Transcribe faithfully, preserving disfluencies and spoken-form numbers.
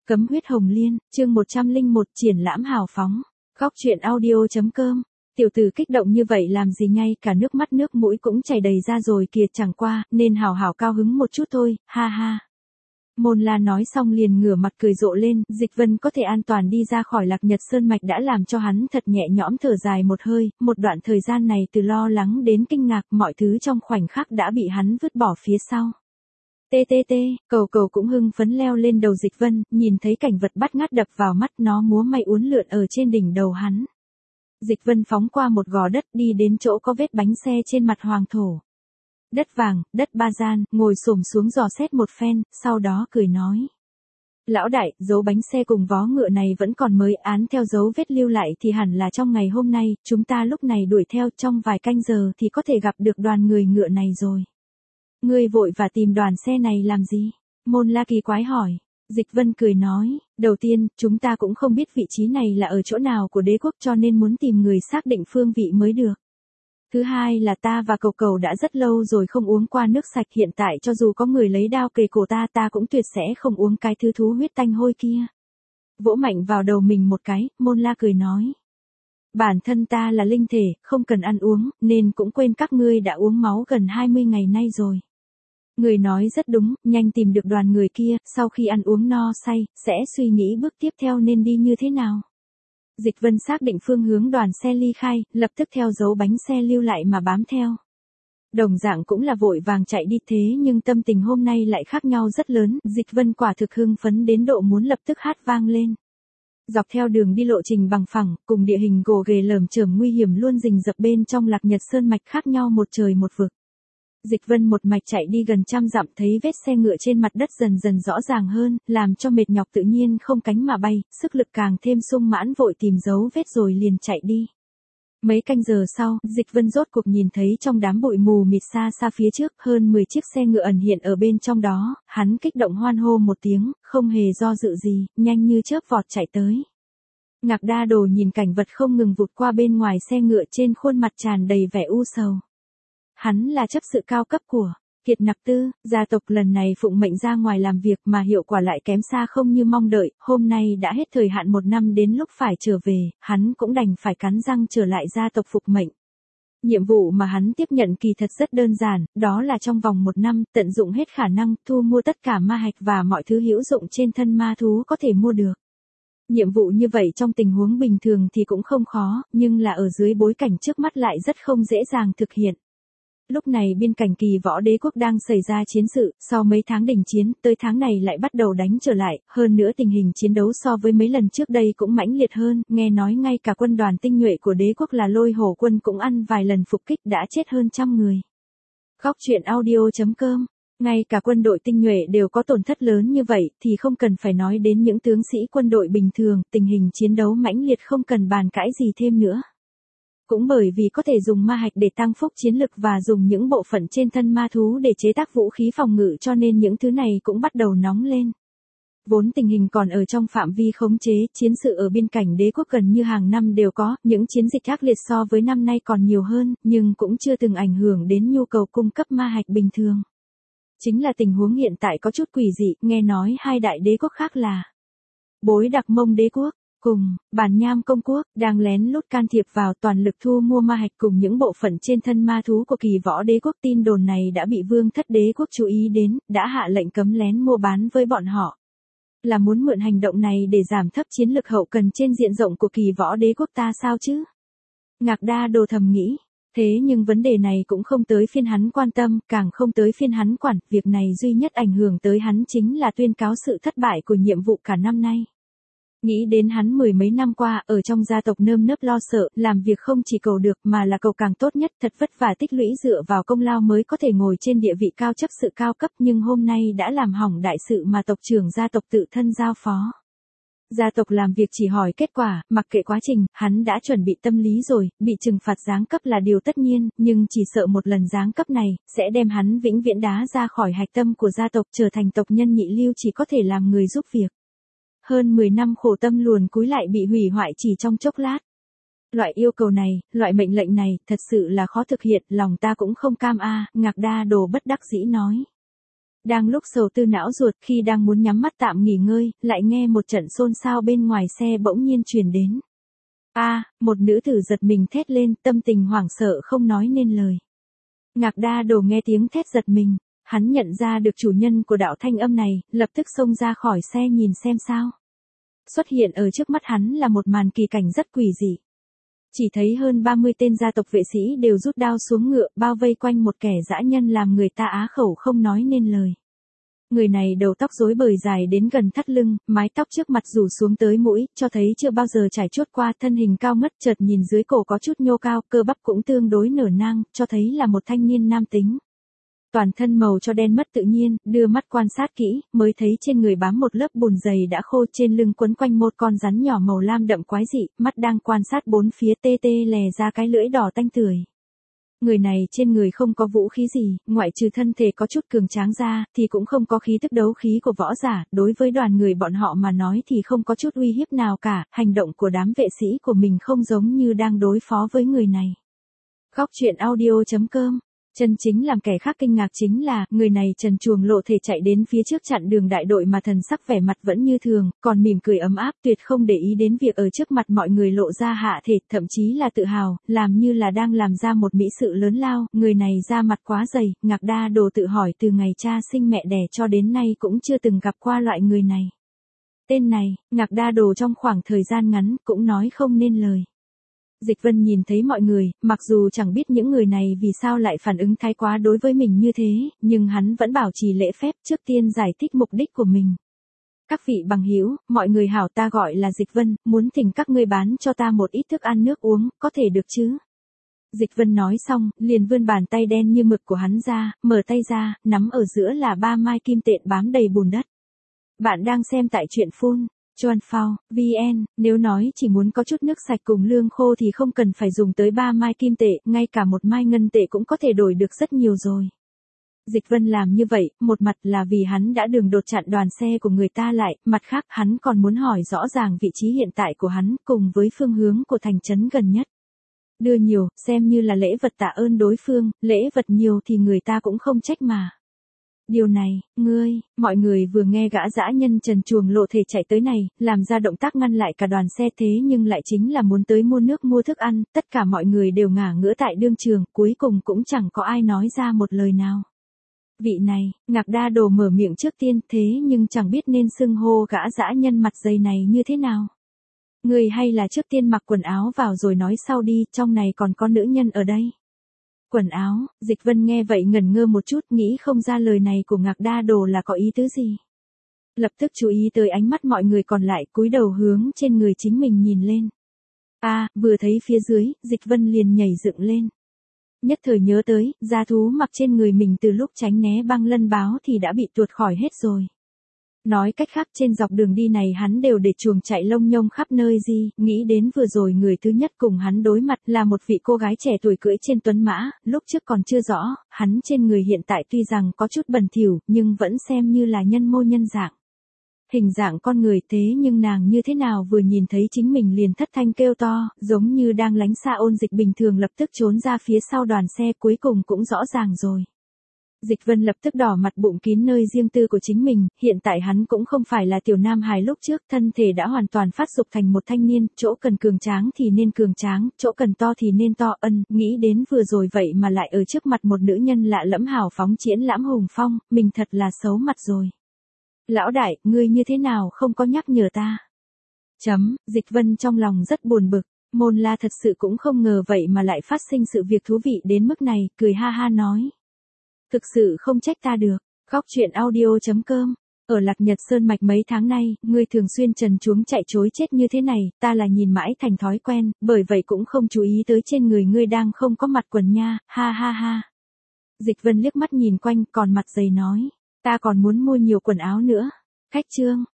Cấm huyết hồng liên, chương một trăm lẻ một triển lãm hào phóng. Góc truyện audio.com. Tiểu tử kích động như vậy làm gì, ngay cả nước mắt nước mũi cũng chảy đầy ra rồi kìa, chẳng qua, nên hào hào cao hứng một chút thôi, ha ha. Môn La nói xong liền ngửa mặt cười rộ lên, Dịch Vân có thể an toàn đi ra khỏi Lạc Nhật Sơn Mạch đã làm cho hắn thật nhẹ nhõm thở dài một hơi, một đoạn thời gian này từ lo lắng đến kinh ngạc, mọi thứ trong khoảnh khắc đã bị hắn vứt bỏ phía sau. Tê tê tê, cầu cầu cũng hưng phấn leo lên đầu Dịch Vân, nhìn thấy cảnh vật bắt ngát đập vào mắt, nó múa may uốn lượn ở trên đỉnh đầu hắn. Dịch Vân phóng qua một gò đất đi đến chỗ có vết bánh xe trên mặt hoàng thổ. Đất vàng, đất ba gian, ngồi xổm xuống dò xét một phen, sau đó cười nói. Lão đại, dấu bánh xe cùng vó ngựa này vẫn còn mới, án theo dấu vết lưu lại thì hẳn là trong ngày hôm nay, chúng ta lúc này đuổi theo, trong vài canh giờ thì có thể gặp được đoàn người ngựa này rồi. Ngươi vội và tìm đoàn xe này làm gì? Môn La kỳ quái hỏi. Dịch Vân cười nói, đầu tiên, chúng ta cũng không biết vị trí này là ở chỗ nào của đế quốc cho nên muốn tìm người xác định phương vị mới được. Thứ hai là ta và cầu cầu đã rất lâu rồi không uống qua nước sạch, hiện tại cho dù có người lấy đao kề cổ ta ta cũng tuyệt sẽ không uống cái thứ thú huyết tanh hôi kia. Vỗ mạnh vào đầu mình một cái, Môn La cười nói. Bản thân ta là linh thể, không cần ăn uống, nên cũng quên các ngươi đã uống máu gần hai mươi ngày nay rồi. Người nói rất đúng, nhanh tìm được đoàn người kia, sau khi ăn uống no say, sẽ suy nghĩ bước tiếp theo nên đi như thế nào. Dịch Vân xác định phương hướng đoàn xe ly khai, lập tức theo dấu bánh xe lưu lại mà bám theo. Đồng dạng cũng là vội vàng chạy đi, thế nhưng tâm tình hôm nay lại khác nhau rất lớn, Dịch Vân quả thực hưng phấn đến độ muốn lập tức hát vang lên. Dọc theo đường đi lộ trình bằng phẳng, cùng địa hình gồ ghề lởm chởm nguy hiểm luôn rình rập bên trong Lạc Nhật Sơn Mạch khác nhau một trời một vực. Dịch Vân một mạch chạy đi gần trăm dặm, thấy vết xe ngựa trên mặt đất dần dần rõ ràng hơn, làm cho mệt nhọc tự nhiên không cánh mà bay, sức lực càng thêm sung mãn, vội tìm dấu vết rồi liền chạy đi. Mấy canh giờ sau, Dịch Vân rốt cuộc nhìn thấy trong đám bụi mù mịt xa xa phía trước, hơn mười chiếc xe ngựa ẩn hiện ở bên trong đó, hắn kích động hoan hô một tiếng, không hề do dự gì, nhanh như chớp vọt chạy tới. Ngạc Đa Đồ nhìn cảnh vật không ngừng vụt qua bên ngoài xe ngựa, trên khuôn mặt tràn đầy vẻ u sầu. Hắn là chấp sự cao cấp của Kiệt Nặc Tư, gia tộc lần này phụng mệnh ra ngoài làm việc mà hiệu quả lại kém xa không như mong đợi, hôm nay đã hết thời hạn một năm, đến lúc phải trở về, hắn cũng đành phải cắn răng trở lại gia tộc phục mệnh. Nhiệm vụ mà hắn tiếp nhận kỳ thật rất đơn giản, đó là trong vòng một năm, tận dụng hết khả năng, thu mua tất cả ma hạch và mọi thứ hữu dụng trên thân ma thú có thể mua được. Nhiệm vụ như vậy trong tình huống bình thường thì cũng không khó, nhưng là ở dưới bối cảnh trước mắt lại rất không dễ dàng thực hiện. Lúc này biên cảnh Kỳ Võ Đế quốc đang xảy ra chiến sự, sau mấy tháng đình chiến, tới tháng này lại bắt đầu đánh trở lại, hơn nữa tình hình chiến đấu so với mấy lần trước đây cũng mãnh liệt hơn, nghe nói ngay cả quân đoàn tinh nhuệ của đế quốc là Lôi Hổ quân cũng ăn vài lần phục kích đã chết hơn trăm người. Góc truyện audio.com. Ngay cả quân đội tinh nhuệ đều có tổn thất lớn như vậy thì không cần phải nói đến những tướng sĩ quân đội bình thường, tình hình chiến đấu mãnh liệt không cần bàn cãi gì thêm nữa. Cũng bởi vì có thể dùng ma hạch để tăng phúc chiến lực và dùng những bộ phận trên thân ma thú để chế tác vũ khí phòng ngự cho nên những thứ này cũng bắt đầu nóng lên. Vốn tình hình còn ở trong phạm vi khống chế, chiến sự ở biên cảnh đế quốc gần như hàng năm đều có, những chiến dịch ác liệt so với năm nay còn nhiều hơn, nhưng cũng chưa từng ảnh hưởng đến nhu cầu cung cấp ma hạch bình thường. Chính là tình huống hiện tại có chút quỷ dị, nghe nói hai đại đế quốc khác là Bối Đặc Mông đế quốc cùng Bản Nham công quốc đang lén lút can thiệp vào, toàn lực thu mua ma hạch cùng những bộ phận trên thân ma thú của Kỳ Võ Đế quốc. Tin đồn này đã bị Vương Thất Đế quốc chú ý đến, đã hạ lệnh cấm lén mua bán với bọn họ. Là muốn mượn hành động này để giảm thấp chiến lực hậu cần trên diện rộng của Kỳ Võ Đế quốc ta sao chứ? Ngạc Đa Đồ thầm nghĩ. Thế nhưng vấn đề này cũng không tới phiên hắn quan tâm, càng không tới phiên hắn quản, việc này duy nhất ảnh hưởng tới hắn chính là tuyên cáo sự thất bại của nhiệm vụ cả năm nay. Nghĩ đến hắn mười mấy năm qua ở trong gia tộc nơm nớp lo sợ, làm việc không chỉ cầu được mà là cầu càng tốt nhất, thật vất vả tích lũy dựa vào công lao mới có thể ngồi trên địa vị cao chấp sự cao cấp, nhưng hôm nay đã làm hỏng đại sự mà tộc trưởng gia tộc tự thân giao phó. Gia tộc làm việc chỉ hỏi kết quả, mặc kệ quá trình, hắn đã chuẩn bị tâm lý rồi, bị trừng phạt giáng cấp là điều tất nhiên, nhưng chỉ sợ một lần giáng cấp này, sẽ đem hắn vĩnh viễn đá ra khỏi hạch tâm của gia tộc, trở thành tộc nhân nhị lưu chỉ có thể làm người giúp việc. Hơn mười năm khổ tâm luồn cúi lại bị hủy hoại chỉ trong chốc lát. Loại yêu cầu này, loại mệnh lệnh này, thật sự là khó thực hiện, lòng ta cũng không cam a, Ngạc Đa Đồ bất đắc dĩ nói. Đang lúc sầu tư não ruột, khi đang muốn nhắm mắt tạm nghỉ ngơi, lại nghe một trận xôn xao bên ngoài xe bỗng nhiên truyền đến. A, một nữ tử giật mình thét lên, tâm tình hoảng sợ không nói nên lời. Ngạc Đa Đồ nghe tiếng thét giật mình, hắn nhận ra được chủ nhân của đạo thanh âm này, lập tức xông ra khỏi xe nhìn xem sao. Xuất hiện ở trước mắt hắn là một màn kỳ cảnh rất quỷ dị. Chỉ thấy hơn ba mươi tên gia tộc vệ sĩ đều rút đao xuống ngựa, bao vây quanh một kẻ dã nhân làm người ta á khẩu không nói nên lời. Người này đầu tóc rối bời dài đến gần thắt lưng, mái tóc trước mặt rủ xuống tới mũi, cho thấy chưa bao giờ trải chuốt qua, thân hình cao ngất, chợt nhìn dưới cổ có chút nhô cao, cơ bắp cũng tương đối nở nang, cho thấy là một thanh niên nam tính. Toàn thân màu cho đen mất tự nhiên, đưa mắt quan sát kỹ, mới thấy trên người bám một lớp bùn dày đã khô, trên lưng quấn quanh một con rắn nhỏ màu lam đậm quái dị, mắt đang quan sát bốn phía, tê tê lè ra cái lưỡi đỏ tanh tưởi. Người này trên người không có vũ khí gì, ngoại trừ thân thể có chút cường tráng ra, thì cũng không có khí tức đấu khí của võ giả, đối với đoàn người bọn họ mà nói thì không có chút uy hiếp nào cả, hành động của đám vệ sĩ của mình không giống như đang đối phó với người này. Góc truyện audio chấm com. Chân chính làm kẻ khác kinh ngạc chính là, người này trần truồng lộ thể chạy đến phía trước chặn đường đại đội mà thần sắc vẻ mặt vẫn như thường, còn mỉm cười ấm áp, tuyệt không để ý đến việc ở trước mặt mọi người lộ ra hạ thể, thậm chí là tự hào, làm như là đang làm ra một mỹ sự lớn lao, người này da mặt quá dày. Ngạc Đa Đồ tự hỏi từ ngày cha sinh mẹ đẻ cho đến nay cũng chưa từng gặp qua loại người này. Tên này, Ngạc Đa Đồ trong khoảng thời gian ngắn cũng nói không nên lời. Dịch Vân nhìn thấy mọi người, mặc dù chẳng biết những người này vì sao lại phản ứng thái quá đối với mình như thế, nhưng hắn vẫn bảo trì lễ phép, trước tiên giải thích mục đích của mình. Các vị bằng hữu, mọi người hảo, ta gọi là Dịch Vân, muốn thỉnh các ngươi bán cho ta một ít thức ăn nước uống, có thể được chứ? Dịch Vân nói xong, liền vươn bàn tay đen như mực của hắn ra, mở tay ra, nắm ở giữa là ba mai kim tệ bám đầy bùn đất. Bạn đang xem tại truyện phun. Chuan Phao, vê en, nếu nói chỉ muốn có chút nước sạch cùng lương khô thì không cần phải dùng tới ba mai kim tệ, ngay cả một mai ngân tệ cũng có thể đổi được rất nhiều rồi. Dịch Vân làm như vậy, một mặt là vì hắn đã đường đột chặn đoàn xe của người ta lại, mặt khác hắn còn muốn hỏi rõ ràng vị trí hiện tại của hắn cùng với phương hướng của thành trấn gần nhất. Đưa nhiều, xem như là lễ vật tạ ơn đối phương, lễ vật nhiều thì người ta cũng không trách mà. Điều này, ngươi, mọi người vừa nghe gã dã nhân trần truồng lộ thể chạy tới này, làm ra động tác ngăn lại cả đoàn xe thế nhưng lại chính là muốn tới mua nước mua thức ăn, tất cả mọi người đều ngả ngửa tại đương trường, cuối cùng cũng chẳng có ai nói ra một lời nào. Vị này, Ngạc Đa Đồ mở miệng trước tiên thế nhưng chẳng biết nên xưng hô gã dã nhân mặt dày này như thế nào. Ngươi hay là trước tiên mặc quần áo vào rồi nói sau đi, trong này còn có nữ nhân ở đây. Quần áo, Dịch Vân nghe vậy ngẩn ngơ một chút, nghĩ không ra lời này của Ngạc Đa Đồ là có ý tứ gì. Lập tức chú ý tới ánh mắt mọi người còn lại, cúi đầu hướng trên người chính mình nhìn lên. A, à, vừa thấy phía dưới, Dịch Vân liền nhảy dựng lên. Nhất thời nhớ tới, da thú mặc trên người mình từ lúc tránh né băng lân báo thì đã bị tuột khỏi hết rồi. Nói cách khác trên dọc đường đi này hắn đều để chuồng chạy lông nhông khắp nơi gì, nghĩ đến vừa rồi người thứ nhất cùng hắn đối mặt là một vị cô gái trẻ tuổi cưỡi trên tuấn mã, lúc trước còn chưa rõ, hắn trên người hiện tại tuy rằng có chút bẩn thỉu, nhưng vẫn xem như là nhân mô nhân dạng. Hình dạng con người thế nhưng nàng như thế nào vừa nhìn thấy chính mình liền thất thanh kêu to, giống như đang lánh xa ôn dịch bình thường lập tức trốn ra phía sau đoàn xe cuối cùng cũng rõ ràng rồi. Dịch Vân lập tức đỏ mặt bụng kín nơi riêng tư của chính mình, hiện tại hắn cũng không phải là tiểu nam hài lúc trước, thân thể đã hoàn toàn phát dục thành một thanh niên, chỗ cần cường tráng thì nên cường tráng, chỗ cần to thì nên to, ân, nghĩ đến vừa rồi vậy mà lại ở trước mặt một nữ nhân lạ lẫm hào phóng triển lãm hùng phong, mình thật là xấu mặt rồi. Lão đại, ngươi như thế nào không có nhắc nhở ta? Chấm, Dịch Vân trong lòng rất buồn bực, Môn La thật sự cũng không ngờ vậy mà lại phát sinh sự việc thú vị đến mức này, cười ha ha nói. Thực sự không trách ta được, góc truyện audio chấm com. Ở Lạc Nhật Sơn Mạch mấy tháng nay, ngươi thường xuyên trần truống chạy trối chết như thế này, ta là nhìn mãi thành thói quen, bởi vậy cũng không chú ý tới trên người ngươi đang không có mặt quần nha, ha ha ha. Dịch Vân liếc mắt nhìn quanh còn mặt dày nói, ta còn muốn mua nhiều quần áo nữa. Khách trương,